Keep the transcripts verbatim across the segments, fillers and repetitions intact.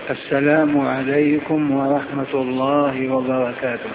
السلام عليكم ورحمة الله وبركاته.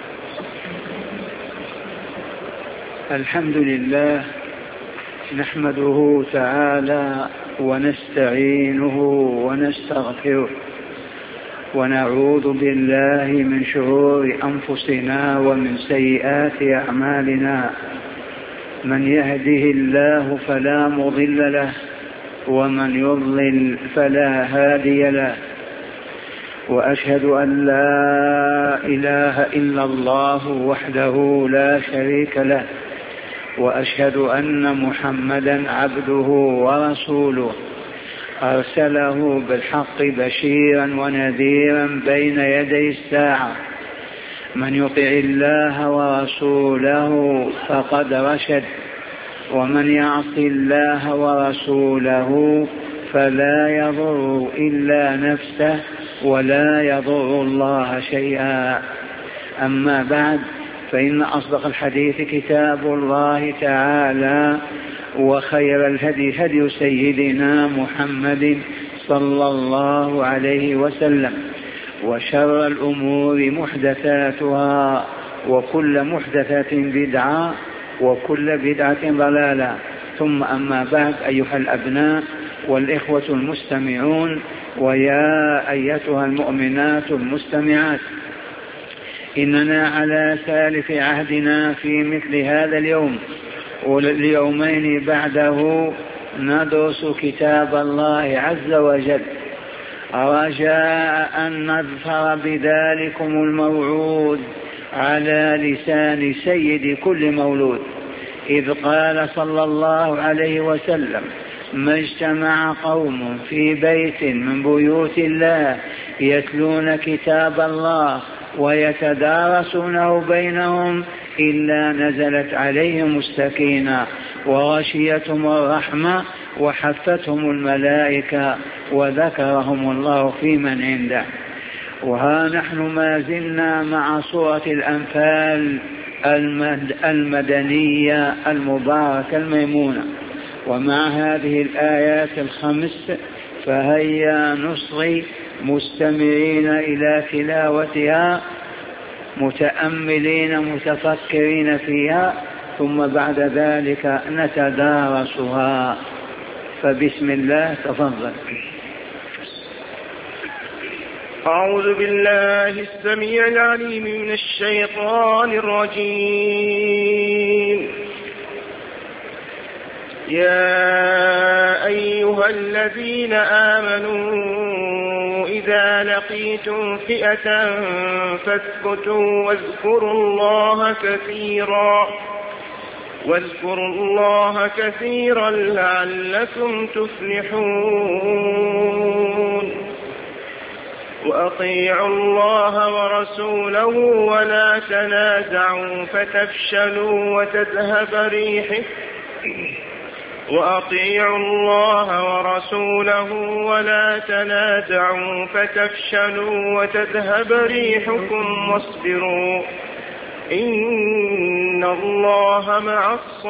الحمد لله نحمده تعالى ونستعينه ونستغفره ونعوذ بالله من شرور أنفسنا ومن سيئات أعمالنا. من يهده الله فلا مضل له ومن يضلل فلا هادي له، وأشهد أن لا إله إلا الله وحده لا شريك له، وأشهد أن محمدا عبده ورسوله أرسله بالحق بشيرا ونذيرا بين يدي الساعة. من يطع الله ورسوله فقد رشد، ومن يعص الله ورسوله فلا يضر إلا نفسه ولا يضر الله شيئا. أما بعد، فإن أصدق الحديث كتاب الله تعالى، وخير الهدي هدي سيدنا محمد صلى الله عليه وسلم، وشر الأمور محدثاتها، وكل محدثة بدعة، وكل بدعة ضلالة. ثم أما بعد، أيها الأبناء والإخوة المستمعون، ويا أيتها المؤمنات المستمعات، إننا على ثالث عهدنا في مثل هذا اليوم واليومين بعده ندرس كتاب الله عز وجل، رجاء أن نظفر بذلكم الموعود على لسان سيد كل مولود، إذ قال صلى الله عليه وسلم: ما اجتمع قوم في بيت من بيوت الله يتلون كتاب الله ويتدارسونه بينهم إلا نزلت عليهم السكينة وغشيتهم الرحمة وحفتهم الملائكة وذكرهم الله في من عنده. وها نحن ما زلنا مع سورة الأنفال المدنية المباركة الميمونة، ومع هذه الآيات الخمس، فهيا نصغي مستمعين إلى تلاوتها، متأملين متفكرين فيها، ثم بعد ذلك نتدارسها. فبسم الله، تفضل. أعوذ بالله السميع العليم من الشيطان الرجيم. يا أيها الذين آمنوا إذا لقيتم فئة فاثبتوا واذكروا الله كثيرا واذكروا الله كثيرا لعلكم تفلحون. وأطيعوا الله ورسوله ولا تنازعوا فتفشلوا وتذهب ريحكم وأطيعوا الله ورسوله ولا تنازعوا فتفشلوا وتذهب ريحكم واصبروا إن الله مع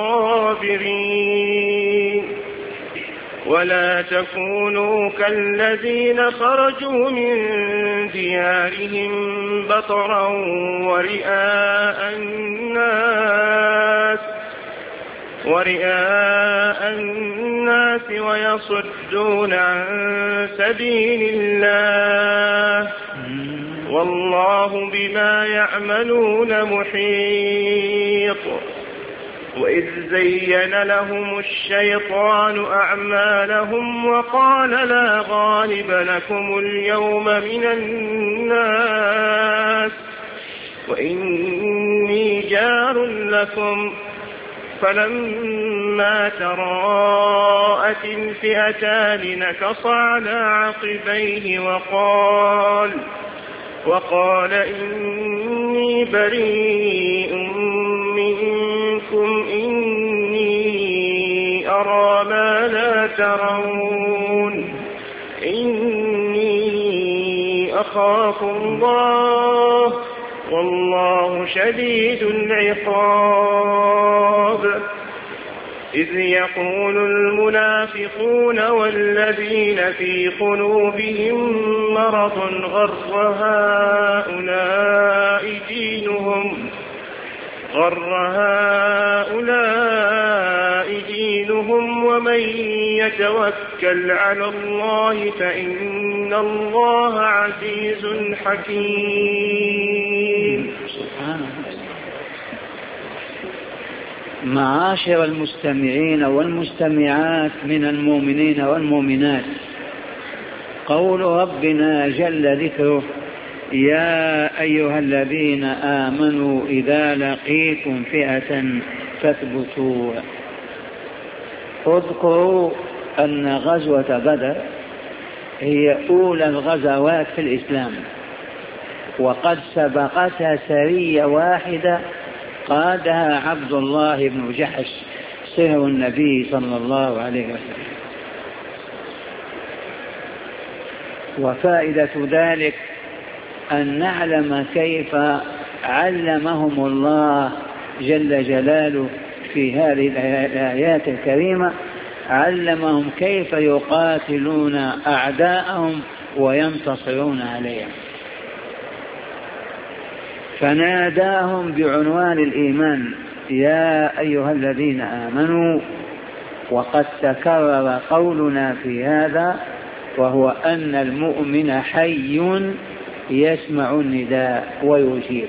الصابرين. ولا تكونوا كالذين خرجوا من ديارهم بطرا ورئاء الناس ورئاء الناس ويصدون عن سبيل الله والله بما يعملون محيط. وإذ زين لهم الشيطان أعمالهم وقال لا غالب لكم اليوم من الناس وإني جار لكم، فلما تراءت الفئتان نكص على عقبيه وقال وقال إني بريء منكم إني أرى ما لا ترون إني أخاف الله والله شديد العقاب. إذ يقول المنافقون والذين في قلوبهم مرض غر هؤلاء دينهم غر هؤلاء دينهم ومن يتوكل على الله فإن الله عزيز حكيم. سبحانه. معاشر المستمعين والمستمعات من المؤمنين والمؤمنات، قول ربنا جل ذكره: يا أيها الذين آمنوا إذا لقيتم فئة فاثبتوا. اذكروا أن غزوة بدر هي أولى الغزوات في الإسلام، وقد سبقتها سرية واحدة قادها عبد الله بن جحش صهر النبي صلى الله عليه وسلم. وفائدة ذلك أن نعلم كيف علمهم الله جل جلاله في هذه الآيات الكريمة، علمهم كيف يقاتلون أعداءهم وينتصرون عليهم. فناداهم بعنوان الإيمان: يا أيها الذين آمنوا. وقد تكرر قولنا في هذا، وهو أن المؤمن حي يسمع النداء ويجيب.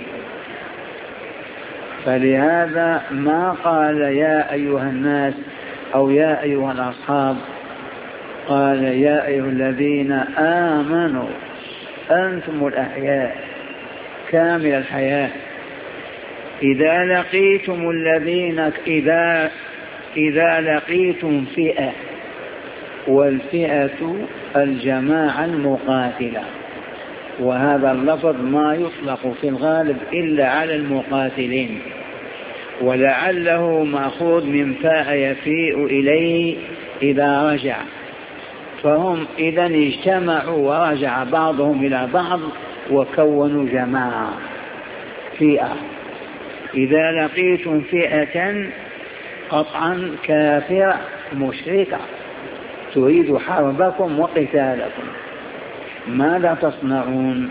فلهذا ما قال يا أيها الناس أو يا أيها الأصحاب، قال يا أيها الذين آمنوا أنتم الأحياء كامل الحياة. إذا لقيتم الذين إذا إذا لقيتم فئة، والفئة الجماعة المقاتلة، وهذا اللفظ ما يطلق في الغالب إلا على المقاتلين، ولعله مأخوذ من فاء يفيء إليه إذا رجع، فهم إذا اجتمعوا ورجع بعضهم إلى بعض وكونوا جماعة فئة. إذا لقيتم فئة قطعا كافرة مشركة تريد حربكم وقتالكم، ماذا تصنعون؟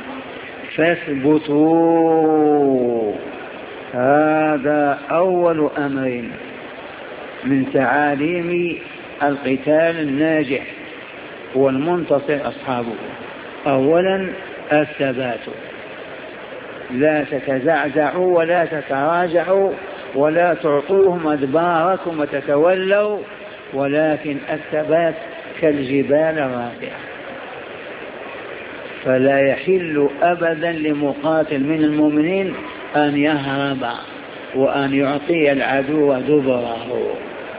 فاثبتوا. هذا أول أمر من تعاليم القتال الناجح والمنتصر أصحابه. أولا الثبات، لا تتزعزعوا ولا تتراجعوا ولا تعطوهم أدباركم وتتولوا، ولكن الثبات كالجبال الراسعة. فلا يحل أبدا لمقاتل من المؤمنين أن يهرب وأن يعطي العدو دبره.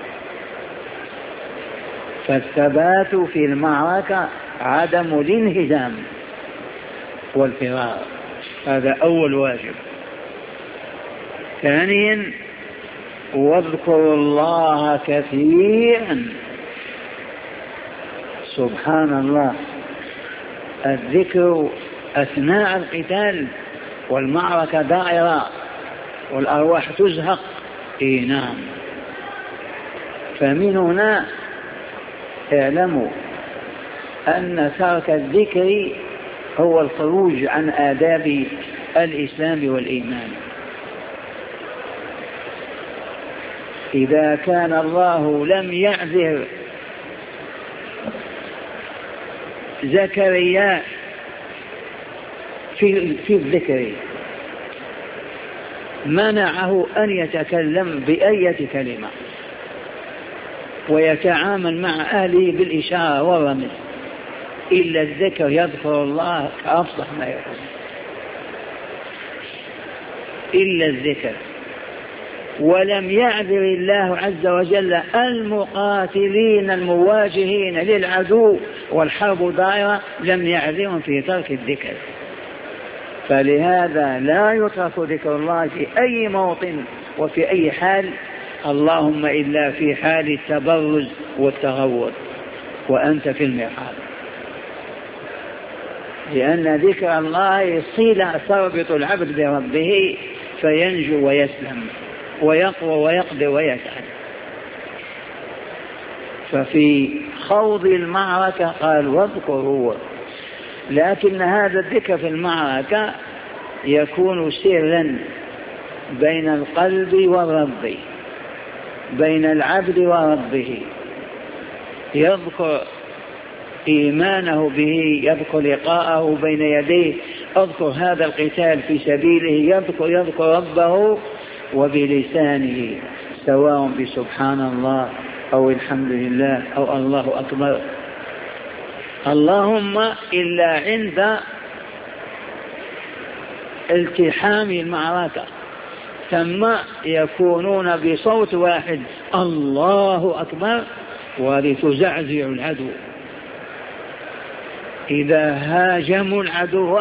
فالثبات في المعركة عدم الانهزام والفرار، هذا أول واجب. ثانيا واذكروا الله كثيرا. سبحان الله، الذكر أثناء القتال والمعركة دائرة والأرواح تزهق. إيه نعم. فمن هنا اعلموا أن ترك الذكر هو الخروج عن آداب الإسلام والإيمان. إذا كان الله لم يعذر زكريا في, في الذكر، منعه أن يتكلم بأية كلمة ويتعامل مع أهله بالإشارة والرمز، إلا الذكر، يذكر الله كأفصح ما يكون، إلا الذكر. ولم يعذر الله عز وجل المقاتلين المواجهين للعدو والحرب دائرة، لم يعذرهم في ترك الذكر. فلهذا لا يترك ذكر الله في أي موطن وفي أي حال، اللهم إلا في حال التبرز والتغوط وأنت في المرحاض، لأن ذكر الله صلة تربط العبد بربه فينجو ويسلم ويقوى ويقدر ويسعد. ففي خوض المعركة قال واذكروا، لكن هذا الذكر في المعركة يكون سرا بين القلب والرب، بين العبد وربه، يذكر إيمانه به، يذكر لقاءه بين يديه، اذكر هذا القتال في سبيله، يذكر يذكر ربه وبلسانه، سواء بسبحان الله أو الحمد لله أو الله أكبر. اللهم إلا عند التحام المعركة ثم يكونون بصوت واحد الله أكبر ولتزعزع العدو. إذا هاجموا العدو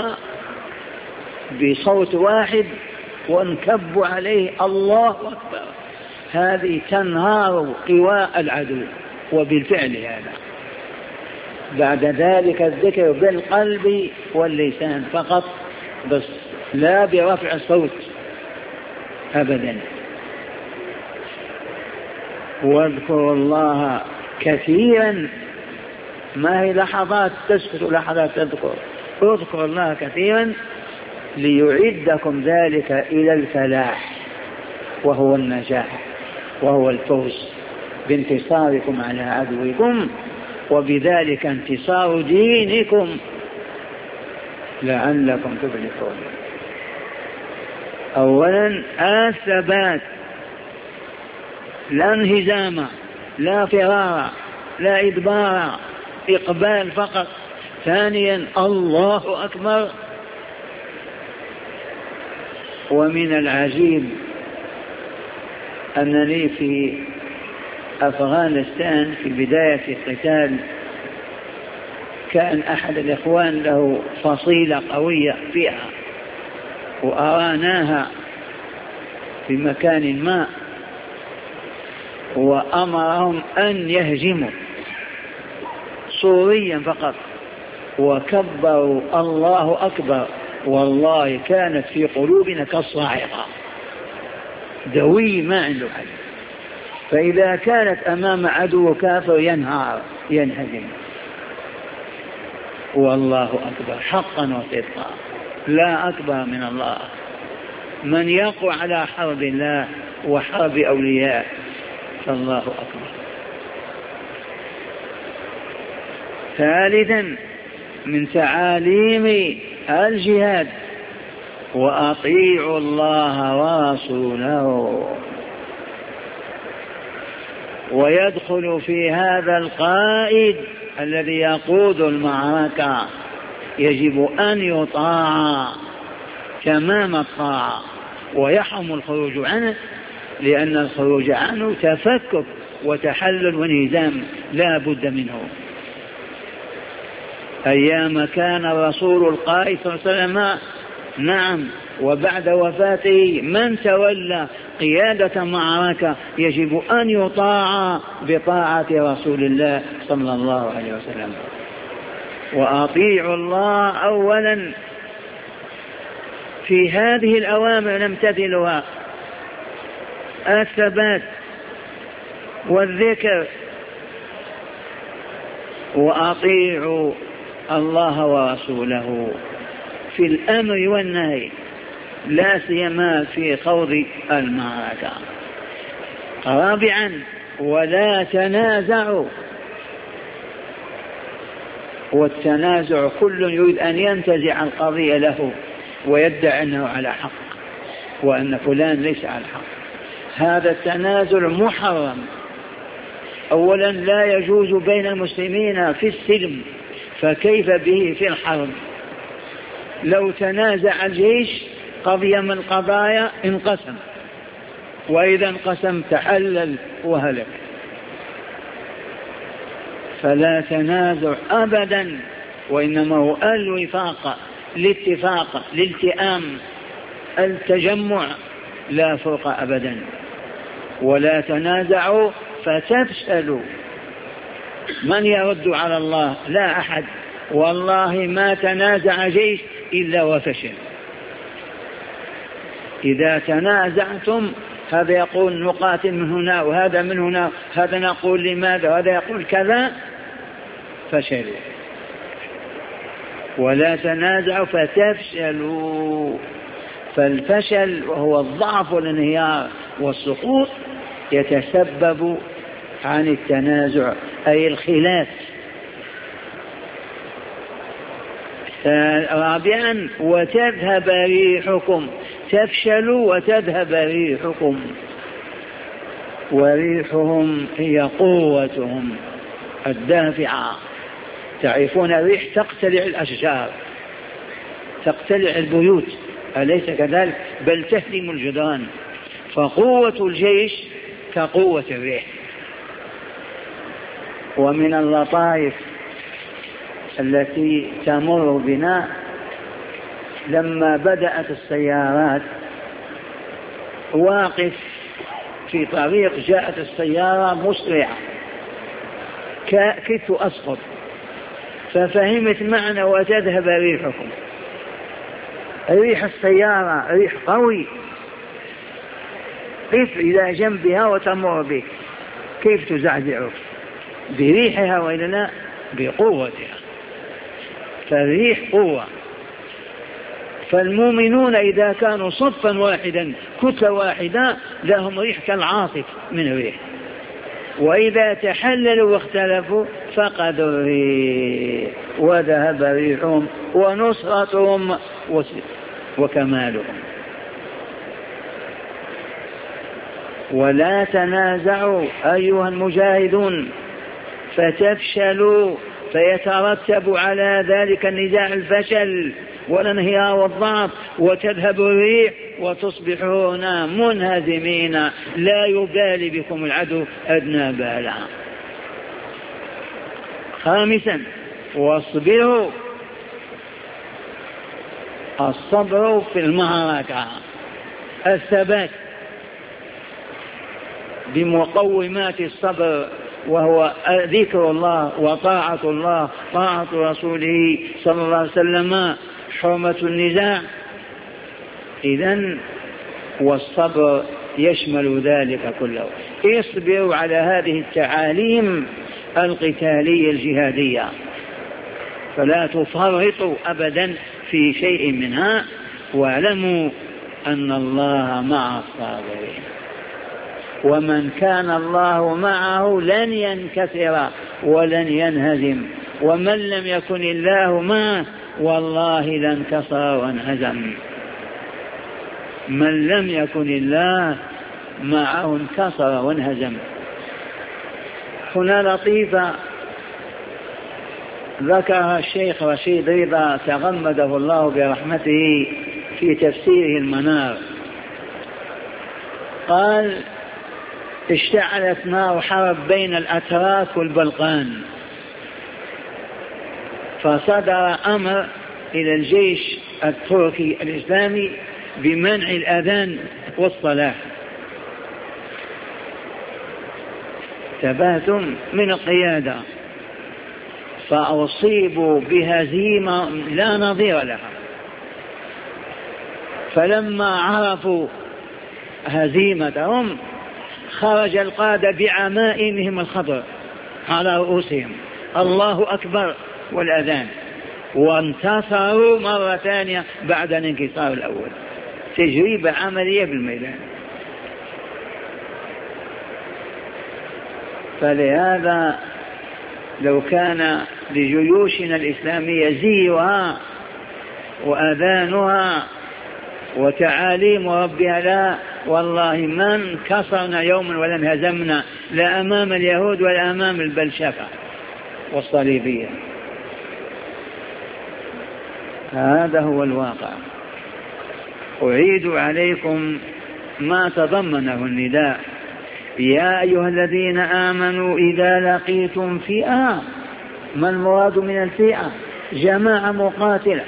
بصوت واحد وانكبوا عليه الله أكبر، هذه تنهار قواء العدو. وبالفعل هذا بعد ذلك الذكر بالقلب واللسان فقط، بس لا برفع الصوت أبدا. واذكروا الله كثيرا، ما هي لحظات تسكت لحظات تذكر، اذكروا الله كثيرا ليعدكم ذلك إلى الفلاح، وهو النجاح وهو الفوز بانتصاركم على عدوكم، وبذلك انتصار دينكم لعلكم تفلحون. أولا الثبات، لا انهزام، لا فرار، لا إدبار، إقبال فقط. ثانيا الله أكبر. ومن العجيب أنني في أفغانستان في بداية القتال كان أحد الإخوان له فصيلة قوية فيها، وأراناها في مكان ما، وأمرهم أن يهجموا صوريا فقط، وكبروا الله أكبر، والله كانت في قلوبنا كالصاعقة، دوي ما عنده حل. فإذا كانت أمام عدو كافر ينهار ينهزم. والله أكبر حقا وصدقا، لا أكبر من الله. من يقوى على حرب الله وحرب أولياء فالله أكبر. ثالثا من تعاليم الجهاد وأطيعوا الله ورسوله. ويدخل في هذا القائد الذي يقود المعركة، يجب أن يطاع تمام الطاعة ويحرم الخروج عنه، لأن الخروج عنه تفكك وتحلل وانهزام لا بد منه. أيام كان الرسول القائد صلى الله عليه وسلم نعم، وبعد وفاته من تولى قيادة معركة يجب أن يطاع بطاعة رسول الله صلى الله عليه وسلم. وأطيعوا الله أولا في هذه الأوامر نمتثلها، الثبات والذكر. وأطيعوا الله ورسوله في الأمر والنهي، لا سيما في خوض المعركة. رابعا ولا تنازعوا، والتنازع كل يريد أن ينتزع القضية له ويدعي أنه على حق وأن فلان ليس على حق. هذا التنازع محرم. أولا لا يجوز بين المسلمين في السلم، فكيف به في الحرب؟ لو تنازع الجيش قضية من القضايا انقسم، وإذا انقسم تحلل وهلك. فلا تنازع أبدا، وإنما هو الوفاق، الاتفاق، الالتئام، التجمع، لا فرق أبدا. ولا تنازعوا فتفشلوا. من يرد على الله؟ لا أحد. والله ما تنازع جيش إلا وفشل. إذا تنازعتم هذا يقول نقاتل من هنا وهذا من هنا، هذا نقول لماذا وهذا يقول كذا، فشلوا. ولا تنازعوا فتفشلوا. فالفشل وهو الضعف والانهيار والسقوط يتسبب عن التنازع أي الخلاف. رابعا وتذهب ريحكم، تفشلوا وتذهب ريحكم، وريحهم هي قوتهم الدافعة. تعرفون الريح تقتلع الأشجار، تقتلع البيوت، أليس كذلك؟ بل تهدم الجدران. فقوة الجيش كقوة الريح. ومن اللطائف التي تمر بنا لما بدأت السيارات، واقف في طريق جاءت السيارة مسرعة كدت أسقط، ففهمت معنى وتذهب ريحكم. ريح السيارة ريح قوي، قف إلى جنبها وتمر بك، كيف تزعزعك؟ بريحها وإلا لا؟ بقوتها. فالريح قوة. فالمؤمنون إذا كانوا صفا واحدا كتلة واحدة لهم ريح كالعاصف من الريح، وإذا تحللوا واختلفوا فقدوا الريح وذهب ريحهم ونصرتهم وكمالهم. ولا تنازعوا أيها المجاهدون فتفشلوا، فيترتب على ذلك النزاع الفشل والانهيار والضعف، وتذهب الريح وتصبحون منهزمين لا يبالي بكم العدو أدنى بالا. خامسا واصبروا، الصبر في المعركة، الثبات بمقومات الصبر، وهو ذكر الله وطاعة الله، طاعة رسوله صلى الله عليه وسلم، حرمة النزاع. إذن والصبر يشمل ذلك كله. اصبروا على هذه التعاليم القتالية الجهادية، فلا تفرطوا أبدا في شيء منها، واعلموا أن الله مع الصابرين، ومن كان الله معه لن ينكسر ولن ينهزم، ومن لم يكن الله معه والله لانكسر وانهزم. من لم يكن الله معه انكسر وانهزم. هنا لطيفة ذكرها الشيخ رشيد رضا تغمده الله برحمته في تفسيره المنار. قال اشتعلت نار حرب بين الأتراك والبلقان، فصدر أمر إلى الجيش التركي الإسلامي بمنع الأذان والصلاة. ثباتهم من القيادة، فأصيبوا بهزيمة لا نظير لها. فلما عرفوا هزيمتهم خرج القادة بعمائمهم الخضر على رؤوسهم، الله أكبر والأذان، وانتصروا مرة ثانية بعد الانكسار الأول. تجربة عملية بالميدان. فلهذا لو كان لجيوشنا الإسلامية زيها وأذانها وتعاليم ربها لا والله ما انكسرنا يوما ولا انهزمنا، لا أمام اليهود ولا أمام البلشفة والصليبية. هذا هو الواقع. أعيد عليكم ما تضمنه النداء: يا أيها الذين آمنوا إذا لقيتم فئة. ما المراد من الفئة؟ جماعة مقاتلة.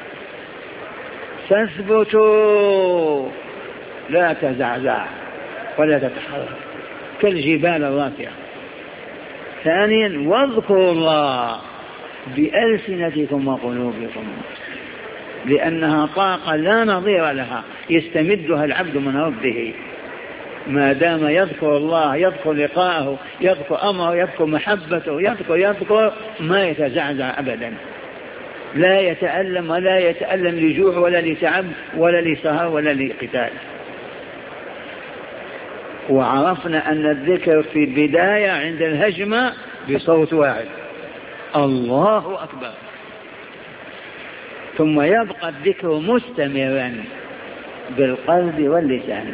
فاثبتوا لا تزعزع ولا تتحرك كالجبال الراسية. ثانيا واذكروا الله بألسنتكم وقلوبكم، لأنها طاقة لا نظير لها يستمدها العبد من ربه. ما دام يذكر الله، يذكر لقاءه، يذكر أمره، يذكر محبته، يذكر يذكر ما يتزعزع أبدا، لا يتألم ولا يتألم لجوع ولا لتعب ولا لسهر ولا لقتال. وعرفنا أن الذكر في البداية عند الهجمة بصوت واحد، الله أكبر، ثم يبقى الذكر مستمرا بالقلب واللسان.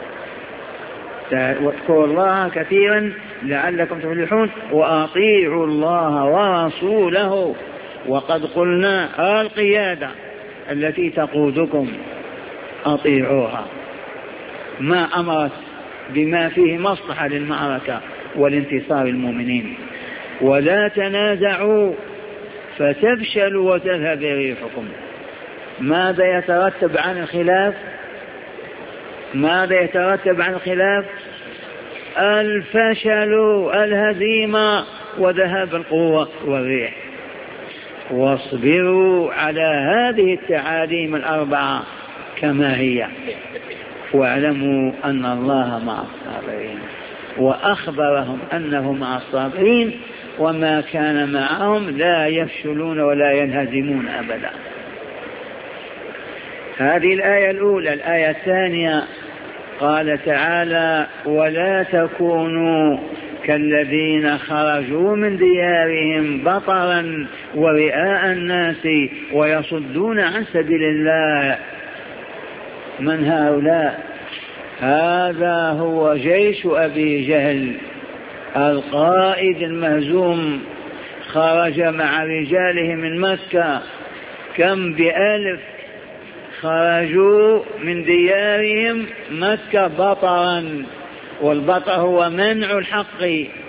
واذكروا الله كثيرا لعلكم تفلحون وأطيعوا الله ورسوله. وقد قلنا القيادة التي تقودكم أطيعوها، ما أمرت بما فيه مصلحة للمعركة والانتصار المؤمنين. ولا تنازعوا فتفشلوا وتذهب ريحكم. ماذا يترتب عن الخلاف؟ ماذا يترتب عن الخلاف؟ الفشل، الهزيمة، وذهاب القوة والريح. واصبروا على هذه التعاليم الأربعة كما هي، واعلموا أن الله مع الصابرين. وأخبرهم أنه مع الصابرين، وما كان معهم لا يفشلون ولا ينهزمون أبدا. هذه الآية الأولى. الآية الثانية قال تعالى: ولا تكونوا كالذين خرجوا من ديارهم بطرا ورئاء الناس ويصدون عن سبيل الله. من هؤلاء؟ هذا هو جيش أبي جهل القائد المهزوم، خرج مع رجاله من مكة، كم بألف، خرجوا من ديارهم مكة بطرا، والبطر هو منع الحق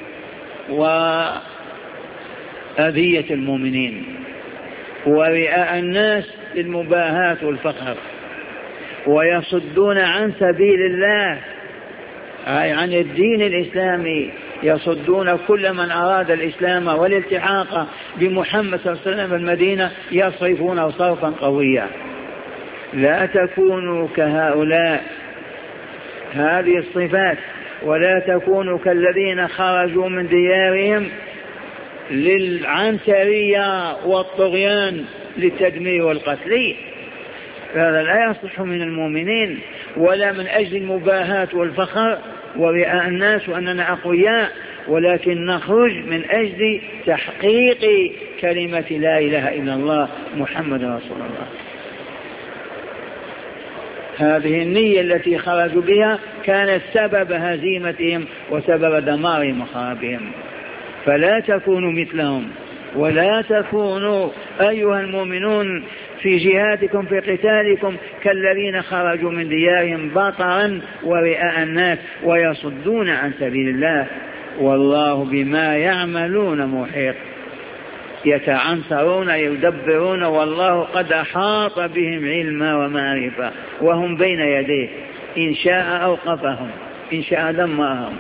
وأذية المؤمنين، ورئاء الناس للمباهاة والفخر، ويصدون عن سبيل الله أي عن الدين الإسلامي، يصدون كل من أراد الإسلام والالتحاق بمحمد صلى الله عليه وسلم في المدينة، يصرفونه صرفا قويا. لا تكونوا كهؤلاء، هذه الصفات. ولا تكونوا كالذين خرجوا من ديارهم للعنترية والطغيان للتدمير والقتل. هذا لا يصلح من المؤمنين، ولا من أجل المباهاة والفخر ورئاء الناس وأننا أقوياء، ولكن نخرج من أجل تحقيق كلمة لا إله إلا الله محمد رسول الله. هذه النية التي خرجوا بها كانت سبب هزيمتهم وسبب دمارهم وخرابهم. فلا تكونوا مثلهم، ولا تكونوا أيها المؤمنون في جهادكم في قتالكم كالذين خرجوا من ديارهم بطرا ورئاء الناس ويصدون عن سبيل الله، والله بما يعملون محيط. يتعنصرون يدبرون، والله قد أحاط بهم علما ومعرفة، وهم بين يديه، إن شاء أوقفهم، إن شاء دمرهم.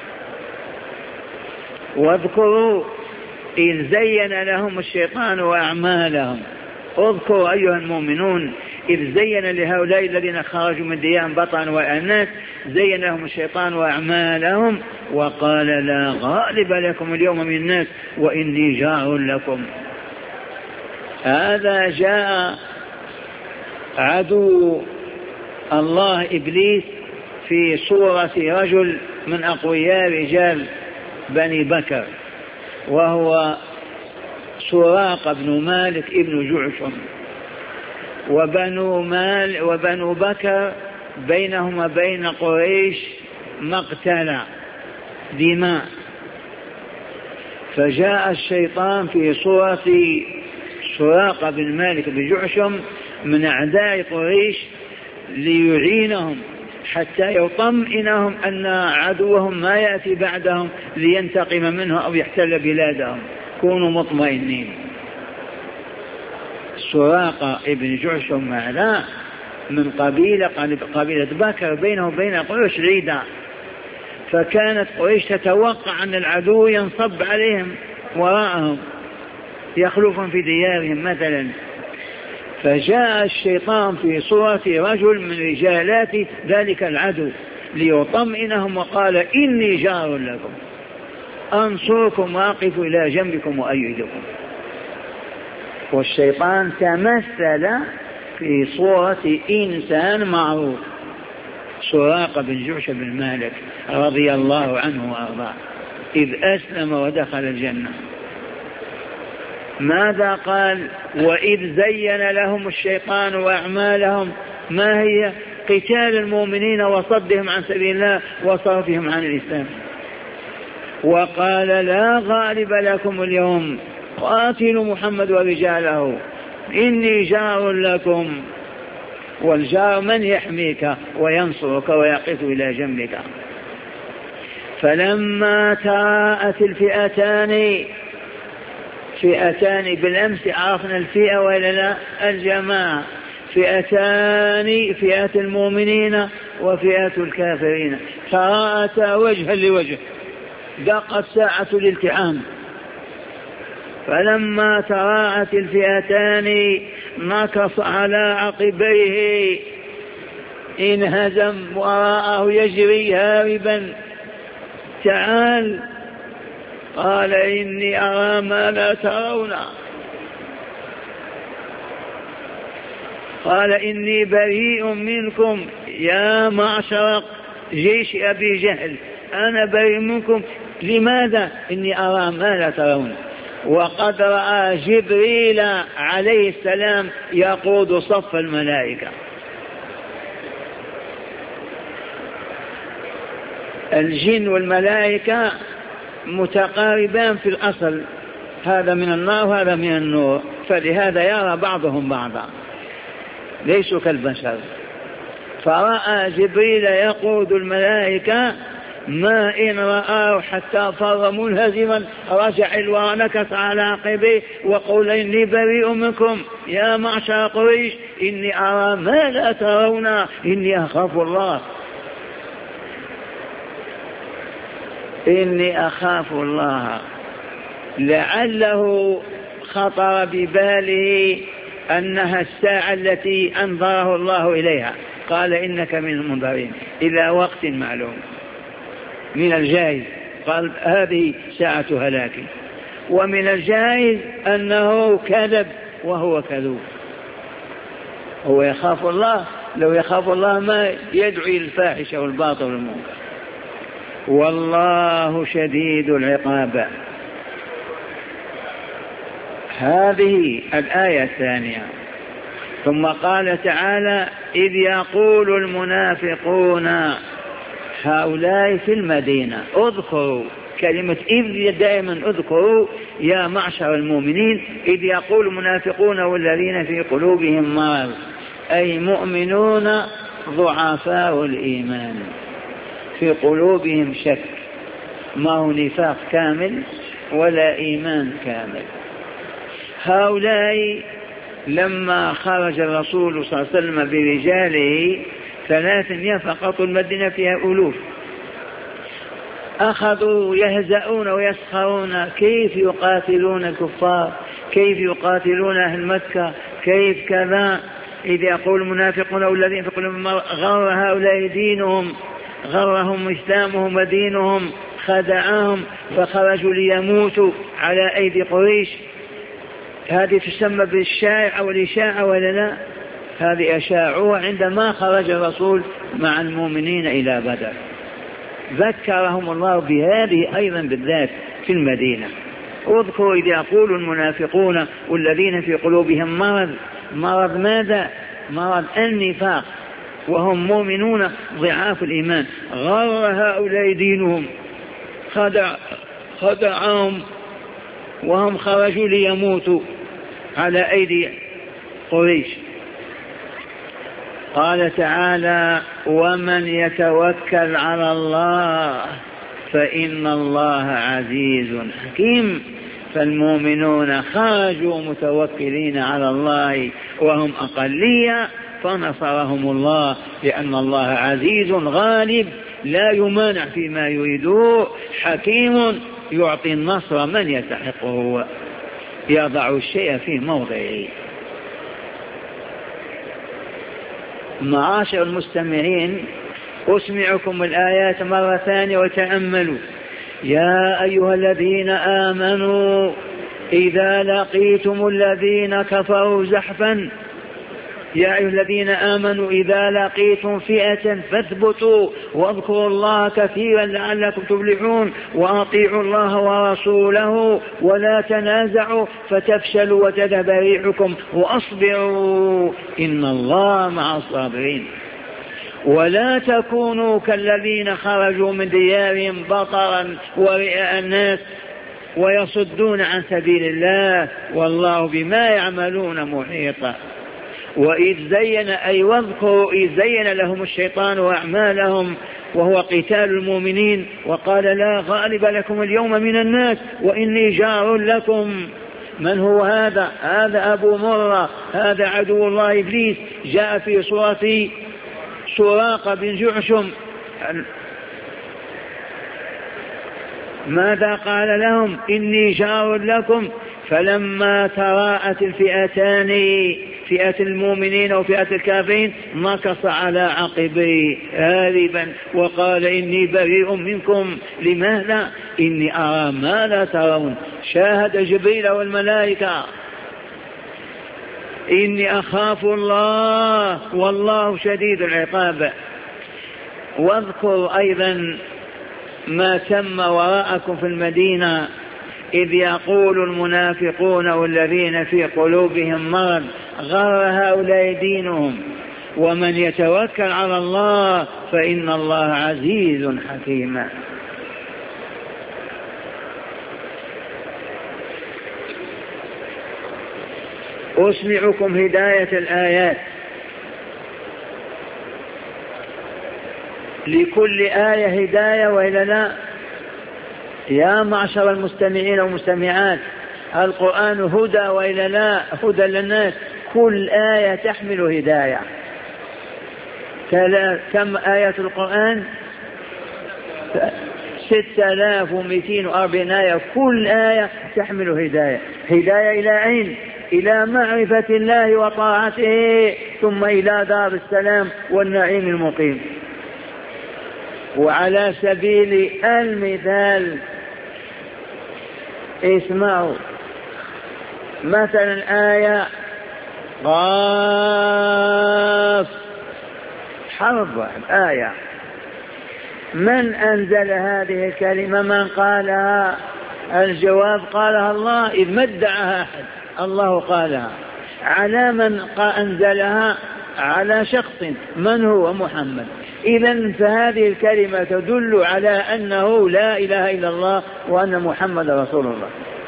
واذكروا إذ زين لهم الشيطان وأعمالهم. اذكروا أيها المؤمنون إذ زين لهؤلاء الذين خرجوا من ديارهم بطرا والناس، زين لهم الشيطان وأعمالهم وقال: لا غالب لكم اليوم من الناس وإني جار لكم. هذا جاء عدو الله إبليس في صورة رجل من أقوياء رجال بني بكر، وهو سراق بن مالك ابن جعشم. وبنو مال وبنو بكر بينهم وبين قريش مقتلة دماء، فجاء الشيطان في صورة سراق بن مالك بن جعشم من أعداء قريش ليعينهم حتى يطمئنهم أن عدوهم ما يأتي بعدهم لينتقم منه أو يحتل بلادهم. كونوا مطمئنين. سراقة ابن جعشم معنا من قبيلة قبيلة بكر بينه وبين قريش عيدا، فكانت قريش تتوقع أن العدو ينصب عليهم وراءهم يخلفهم في ديارهم مثلا. فجاء الشيطان في صورة رجل من رجالات ذلك العدو ليطمئنهم وقال إني جار لكم أنصركم واقف إلى جنبكم وأيدكم. والشيطان تمثل في صورة إنسان معروف، سراقة بن جعشم بن مالك رضي الله عنه وأرضاه، إذ أسلم ودخل الجنة ماذا قال؟ وإذ زين لهم الشيطان وأعمالهم ما هي؟ قتال المؤمنين وصدهم عن سبيل الله وصرفهم عن الإسلام. وقال لا غالب لكم اليوم قاتلوا محمد ورجاله إني جار لكم. والجار من يحميك وينصرك ويقف إلى جنبك. فلما تراءت الفئتان، فئتان بالأمس عرفنا الفئة ولا لا؟ الجماعة، فئتان، فئة المؤمنين وفئة الكافرين، تراءتا وجها لوجه، دقت ساعة الالتحام. فلما تراءت الفئتان نكص على عقبيه، انهزم وراءه يجري هاربا. تعال قال إني أرى ما لا ترون، قال إني بريء منكم يا معشر جيش أبي جهل، أنا بريء منكم. لماذا؟ إني أرى ما لا ترون. وقد رأى جبريل عليه السلام يقود صف الملائكة. الجن والملائكة متقاربان في الأصل، هذا من النار وهذا من النور، فلهذا يرى بعضهم بعضا، ليسوا كالبشر. فرأى جبريل يقود الملائكة، ما إن رآه حتى فر منهزما رجع ونكص على عقبيه وقال إني بريء منكم يا معشر قريش إني أرى ما لا ترون إني أخاف الله، إني أخاف الله. لعله خطر بباله أنها الساعة التي أنظره الله إليها، قال إنك من المنذرين إلى وقت معلوم. من الجائز قال هذه ساعة هلاك، ومن الجائز أنه كذب وهو كذوب. هو يخاف الله، لو يخاف الله ما يدعو إلى الفاحشة والباطل والمنكر. والله شديد العقاب. هذه الآية الثانية. ثم قال تعالى إذ يقول المنافقون، هؤلاء في المدينة، اذكروا كلمة إذ، دائما اذكروا يا معشر المؤمنين، إذ يقول المنافقون والذين في قلوبهم مرض، أي مؤمنون ضعفاء الإيمان في قلوبهم شك، ما هو نفاق كامل ولا إيمان كامل. هؤلاء لما خرج الرسول صلى الله عليه وسلم برجاله ثلاثمائة فقط، المدينة فيها ألوف، أخذوا يهزؤون ويسخرون كيف يقاتلون الكفار، كيف يقاتلون أهل مكة، كيف كذا. إذ يقول المنافقون والذين في قلوبهم غر هؤلاء دينهم، غرهم إسلامهم ودينهم، خدعهم فخرجوا ليموتوا على أيدي قريش. هذه تسمى بالشائعة والإشاعة ولا لا؟ هذه أشاعوها عندما خرج الرسول مع المؤمنين إلى بدر. ذكرهم الله بهذه أيضا بالذات في المدينة. اذكروا إذ يقول المنافقون والذين في قلوبهم مرض، مرض ماذا؟ مرض النفاق، وهم مؤمنون ضعاف الإيمان. غر هؤلاء دينهم، خدع خدعهم وهم خرجوا ليموتوا على أيدي قريش. قال تعالى ومن يتوكل على الله فإن الله عزيز حكيم. فالمؤمنون خرجوا متوكلين على الله وهم أقلية، فنصرهم الله لأن الله عزيز غالب لا يمانع فيما يريده، حكيم يعطي النصر من يستحقه، يضع الشيء في موضعه. معاشر المستمعين، أسمعكم الآيات مرة ثانية وتأملوا. يا أيها الذين آمنوا إذا لقيتم الذين كفروا زحفا يا أيها الذين آمنوا إذا لقيتم فئة فاثبتوا واذكروا الله كثيرا لعلكم تفلحون وأطيعوا الله ورسوله ولا تنازعوا فتفشلوا وتذهب ريحكم وأصبروا إن الله مع الصابرين. ولا تكونوا كالذين خرجوا من ديارهم بطرا ورئاء الناس ويصدون عن سبيل الله والله بما يعملون محيطا. وإذ زين أي واذكروا إذ زين لهم الشيطان أعمالهم وهو قتال المؤمنين وقال لا غالب لكم اليوم من الناس وإني جار لكم. من هو هذا؟ هذا أبو مرة، هذا عدو الله إبليس، جاء في صورة سراقة بن جعشم. ماذا قال لهم؟ إني جار لكم. فلما تراءت الفئتان فئة المؤمنين وفئة الكافرين نكص على عقبيه هاربا وقال إني بريء منكم. لماذا؟ إني أرى ما لا ترون. شاهد جبريل والملائكة. إني أخاف الله والله شديد العقاب. واذكر أيضا ما تم وراءكم في المدينة إذ يقول المنافقون والذين في قلوبهم مرض غر هؤلاء دينهم ومن يتوكل على الله فإن الله عزيز حكيم. أسمعكم هداية الآيات. لكل آية هداية وإلا لا؟ يا معشر المستمعين والمستمعات القرآن هدى وإلا لا؟ هدى للناس. كل آية تحمل هداية. كم آية القرآن؟ ستة آلاف ومئتين وأربعين آية. كل آية تحمل هداية. هداية إلى أين؟ إلى معرفة الله وطاعته ثم إلى دار السلام والنعيم المقيم. وعلى سبيل المثال اسمعوا مثلا آية قاف حرف آية. من أنزل هذه الكلمة؟ من قالها؟ الجواب قالها الله إذ ما ادعاها أحد، الله قالها. على من أنزلها؟ على شخص. من هو؟ محمد. إذن فهذه الكلمة تدل على أنه لا إله إلا الله وأن محمد رسول الله.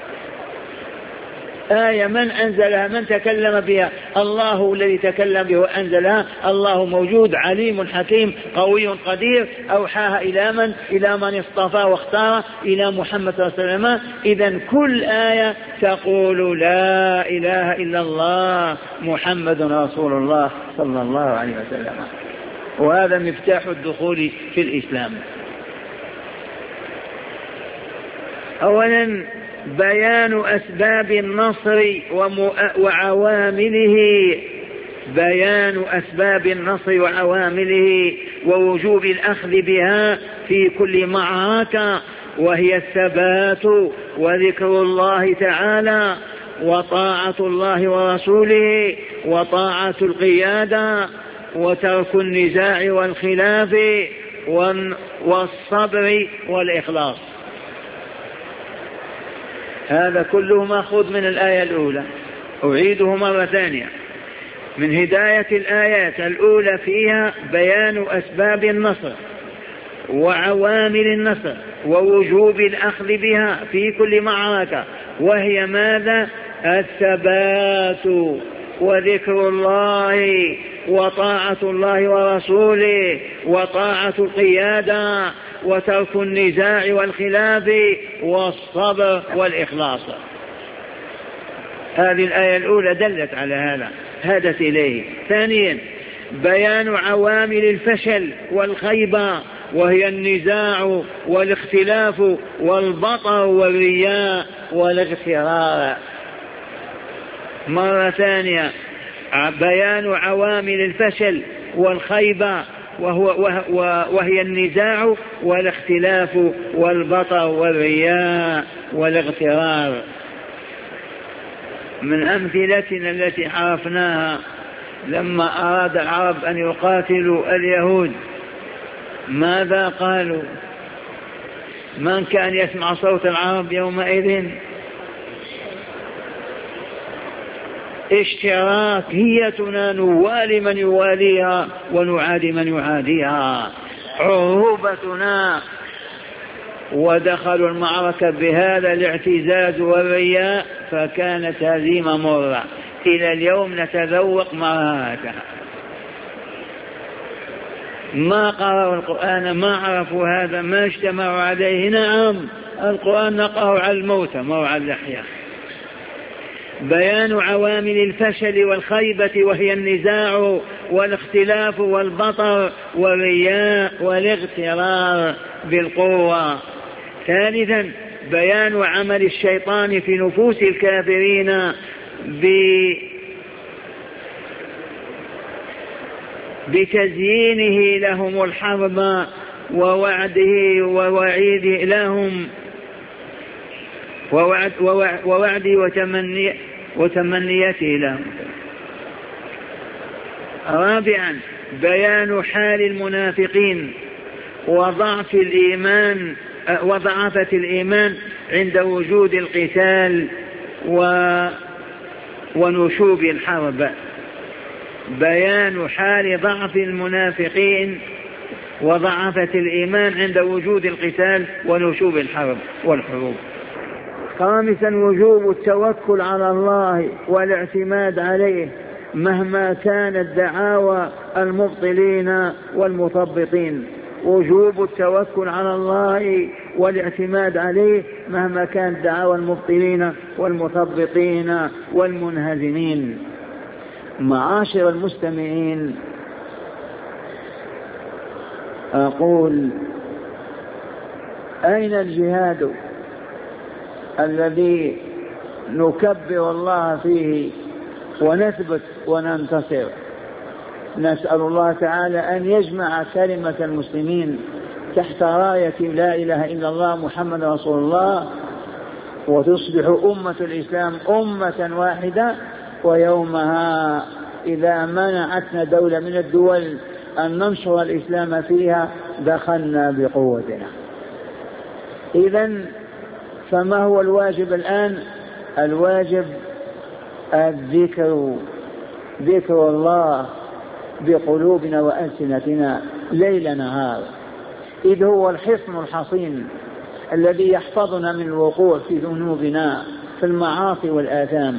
آية من أنزلها؟ من تكلم بها؟ الله الذي تكلم بها وأنزلها. الله موجود عليم حكيم قوي قدير. أوحاها إلى من؟ إلى من اصطفى واختار، إلى محمد صلى الله عليه وسلم. إذن كل آية تقول لا إله إلا الله محمد رسول الله صلى الله عليه وسلم. وهذا مفتاح الدخول في الإسلام. أولا بيان أسباب النصر وعوامله. بيان أسباب النصر وعوامله ووجوب الأخذ بها في كل معركة، وهي الثبات وذكر الله تعالى وطاعة الله ورسوله وطاعة القيادة وترك النزاع والخلاف والصبر والإخلاص. هذا كله مأخوذ من الآية الأولى. أعيده مرة ثانية. من هداية الآيات الأولى فيها بيان أسباب النصر وعوامل النصر ووجوب الأخذ بها في كل معركة، وهي ماذا؟ الثبات وذكر الله وطاعة الله ورسوله وطاعة القيادة وترك النزاع والخلاف والصبر والإخلاص. هذه الآية الأولى دلت على هذا، هدت إليه. ثانيا بيان عوامل الفشل والخيبة، وهي النزاع والاختلاف والبطر والرياء والاغترار. مرة ثانية بيان عوامل الفشل والخيبة وهو وهي النزاع والاختلاف والبطر والرياء والاغترار. من أمثلتنا التي عرفناها لما أراد العرب أن يقاتلوا اليهود ماذا قالوا؟ من كان يسمع صوت العرب يومئذ اشتراك، هيتنا نوالي من يواليها ونعادي من يعاديها، عروبتنا. ودخلوا المعركة بهذا الاعتزاز والرياء فكانت هزيمة مرة، إلى اليوم نتذوق مرارتها. ما قرأوا القرآن، ما عرفوا هذا، ما اجتمعوا عليه. نعم القرآن نقرأه على الموتى ما هو على الأحياء. بيان عوامل الفشل والخيبة وهي النزاع والاختلاف والبطر والرياء والاغترار بالقوة. ثالثا بيان عمل الشيطان في نفوس الكافرين بتزيينه لهم الحرب ووعده ووعيده لهم ووعد ووعده وتمني وتمنيته لهم. رابعا بيان حال المنافقين وضعف الإيمان وضعفة الإيمان عند وجود القتال ونشوب الحرب. بيان حال ضعف المنافقين وضعفة الإيمان عند وجود القتال ونشوب الحرب والحروب. خامسا وجوب التوكل على الله والاعتماد عليه مهما كانت دعاوى المبطلين والمثبطين. وجوب التوكل على الله والاعتماد عليه مهما كانت دعاوى المبطلين والمثبطين والمنهزمين. معاشر المستمعين، أقول أين الجهاد الذي نكبر الله فيه ونثبت وننتصر؟ نسأل الله تعالى أن يجمع كلمة المسلمين تحت راية لا إله إلا الله محمد رسول الله، وتصبح أمة الإسلام أمة واحدة. ويومها إذا منعتنا دولة من الدول أن ننشر الإسلام فيها دخلنا بقوتنا. إذن فما هو الواجب الآن؟ الواجب الذكر، ذكر الله بقلوبنا وألسنتنا ليل نهار، إذ هو الحصن الحصين الذي يحفظنا من الوقوع في ذنوبنا في المعاصي والآثام.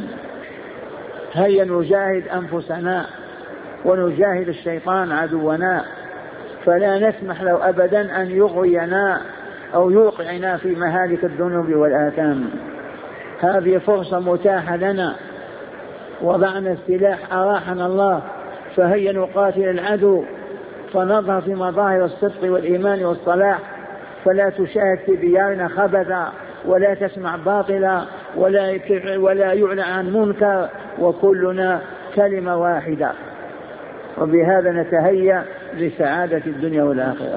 هيا نجاهد أنفسنا ونجاهد الشيطان عدونا، فلا نسمح له أبدا أن يغوينا أو يوقعنا في مهالك الذنوب والآثام. هذه فرصة متاحة لنا، وضعنا السلاح أراحنا الله، فهيا نقاتل العدو فنظهر في مظاهر الصدق والإيمان والصلاح. فلا تشاهد في ديارنا خبثا، ولا تسمع باطلا، ولا ولا يعلن عن منكر، وكلنا كلمة واحدة. وبهذا نتهيأ لسعادة الدنيا والآخرة.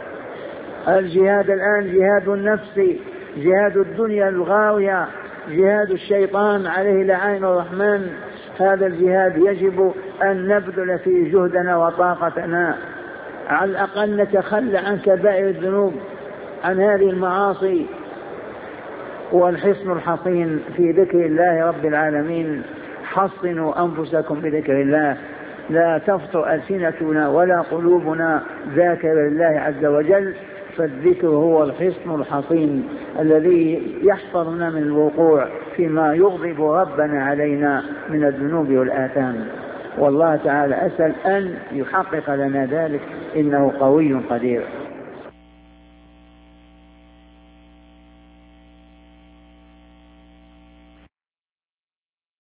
الجهاد الآن جهاد النفس، جهاد الدنيا الغاوية، جهاد الشيطان عليه لعين الرحمن. هذا الجهاد يجب أن نبذل فيه جهدنا وطاقتنا، على الأقل نتخلى عن كبائر الذنوب، عن هذه المعاصي. والحصن الحصين في ذكر الله رب العالمين. حصنوا أنفسكم بذكر الله، لا تفطر ألسنتنا ولا قلوبنا ذاكر الله عز وجل. فالذكر هو الحصن الحصين الذي يحفظنا من الوقوع فيما يغضب ربنا علينا من الذنوب والآثام. والله تعالى أسأل أن يحقق لنا ذلك، إنه قوي قدير.